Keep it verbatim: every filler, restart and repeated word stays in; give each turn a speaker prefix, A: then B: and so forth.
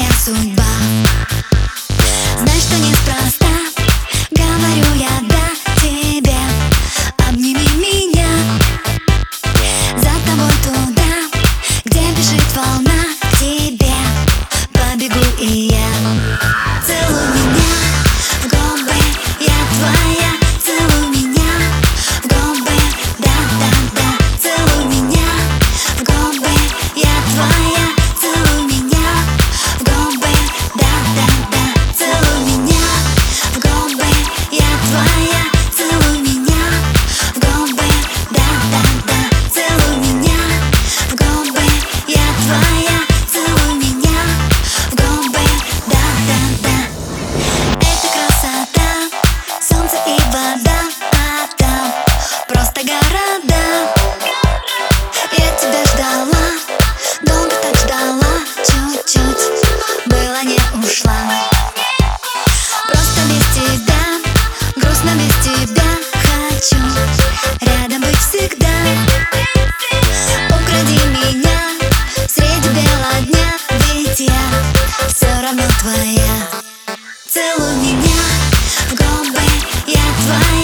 A: моя судьба. Знай, что неспроста говорю я да тебе. Обними меня, за тобой туда, где бежит волна, к тебе побегу и я. Целуй меня в губы, я твоя. Целуй меня в губы, да-да-да. Целуй меня в губы, я твоя. Целуй меня в губы, да-да-да. Целуй меня в губы, я твоя. Целуй меня в губы, да-да-да. Целуй меня в губы, я твоя. Целуй меня в губы, да-да-да. Это красота, солнце и вода, а там просто города. Я тебя ждала, долго так ждала, чуть-чуть, была не ушла. Просто без тебя, грустно без тебя, хочу рядом быть всегда. Укради меня среди бела дня, ведь я все равно твоя. Целуй меня в губы, я твоя.